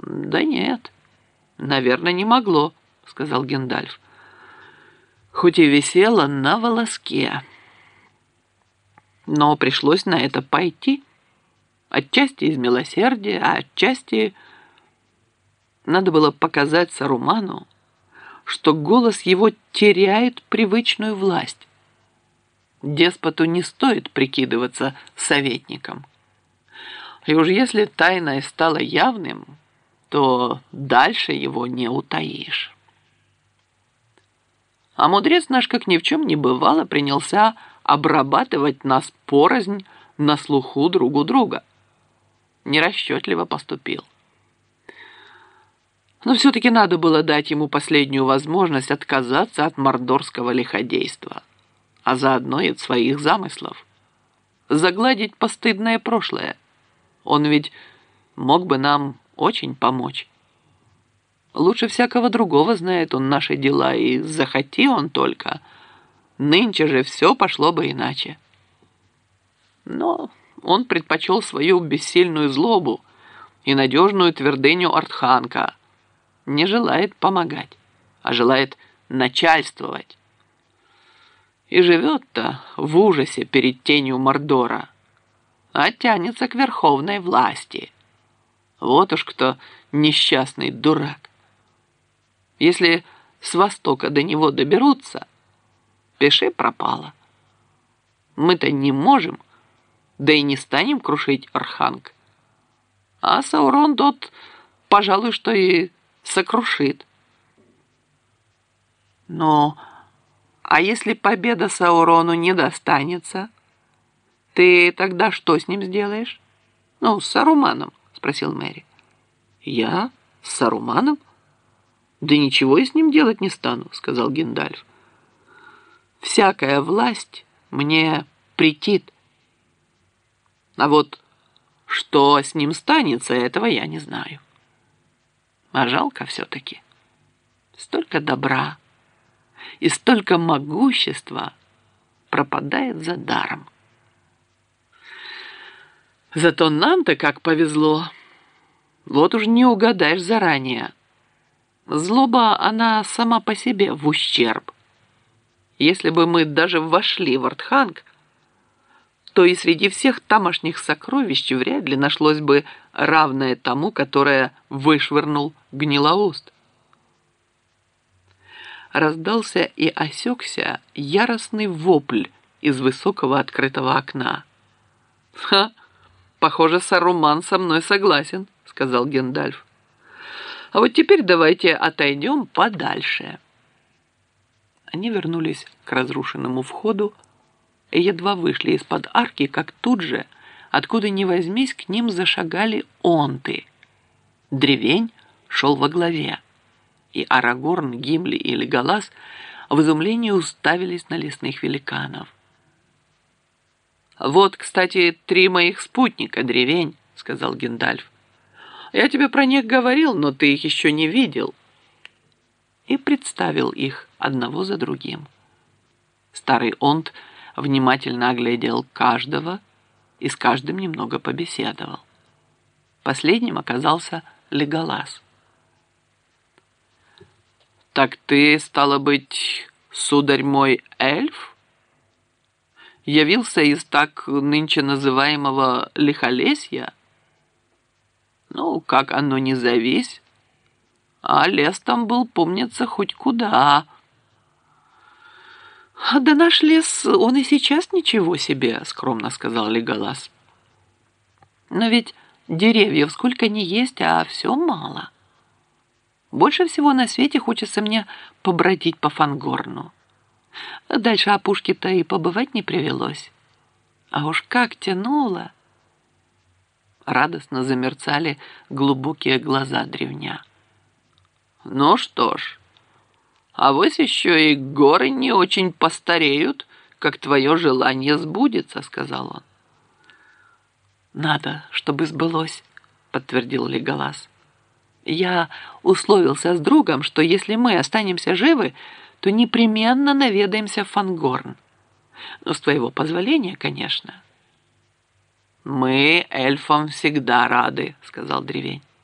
Да нет, наверное, не могло, сказал Гендальф. Хоть и висело на волоске. Но пришлось на это пойти. Отчасти из милосердия, а отчасти надо было показать Саруману, что голос его теряет привычную власть. Деспоту не стоит прикидываться советником. И уж если тайное стало явным, то дальше его не утаишь. А мудрец наш, как ни в чем не бывало, принялся обрабатывать нас порознь на слуху друг у друга. Нерасчетливо поступил. Но все-таки надо было дать ему последнюю возможность отказаться от мордорского лиходейства, а заодно и от своих замыслов. Загладить постыдное прошлое. Он ведь мог бы нам очень помочь. Лучше всякого другого знает он наши дела, и захоти он только. Нынче же все пошло бы иначе. Но он предпочел свою бессильную злобу и надежную твердыню Артханка. Не желает помогать, а желает начальствовать. И живет-то в ужасе перед тенью Мордора, а тянется к верховной власти. Вот уж кто несчастный дурак. Если с востока до него доберутся, пиши пропало. Мы-то не можем, да и не станем крушить Арханг. А Саурон тот, пожалуй, что и сокрушит. Но, а если победа Саурону не достанется, ты тогда что с ним сделаешь? Ну, с Саруманом, спросил Мэри. Я? С Саруманом? Да ничего я с ним делать не стану, сказал Гендальф. Всякая власть мне претит. А вот что с ним станется, этого я не знаю. А жалко все-таки. Столько добра и столько могущества пропадает за даром. Зато нам-то как повезло. Вот уж не угадаешь заранее. Злоба, она сама по себе в ущерб. Если бы мы даже вошли в Артханг, то и среди всех тамошних сокровищ вряд ли нашлось бы равное тому, которое вышвырнул Гнилоуст. Раздался и осекся яростный вопль из высокого открытого окна. «Ха! Похоже, Саруман со мной согласен», — сказал Гендальф. «А вот теперь давайте отойдем подальше». Они вернулись к разрушенному входу и едва вышли из-под арки, как тут же, откуда ни возьмись, к ним зашагали онты. Древень шел во главе, и Арагорн, Гимли и Леголас в изумлении уставились на лесных великанов. «Вот, кстати, 3 моих спутника, Древень», — сказал Гендальф. «Я тебе про них говорил, но ты их еще не видел». И представил их одного за другим. Старый онт внимательно оглядел каждого и с каждым немного побеседовал. Последним оказался Леголас. «Так ты, стало быть, сударь мой, эльф? Явился из так нынче называемого лихолесья? Ну, как оно ни завись, а лес там был, помнится, хоть куда». «Да наш лес, он и сейчас ничего себе», — скромно сказал Леголас. «Но ведь деревьев сколько ни есть, а все мало. Больше всего на свете хочется мне побродить по Фангорну. Дальше опушки-то и побывать не привелось. А уж как тянуло!» Радостно замерцали глубокие глаза древня. «Ну что ж, авось еще и горы не очень постареют, как твое желание сбудется», — сказал он. «Надо, чтобы сбылось», — подтвердил Леголас. «Я условился с другом, что если мы останемся живы, то непременно наведаемся в Фангорн. Ну, с твоего позволения, конечно». «Мы эльфам всегда рады», — сказал Древень.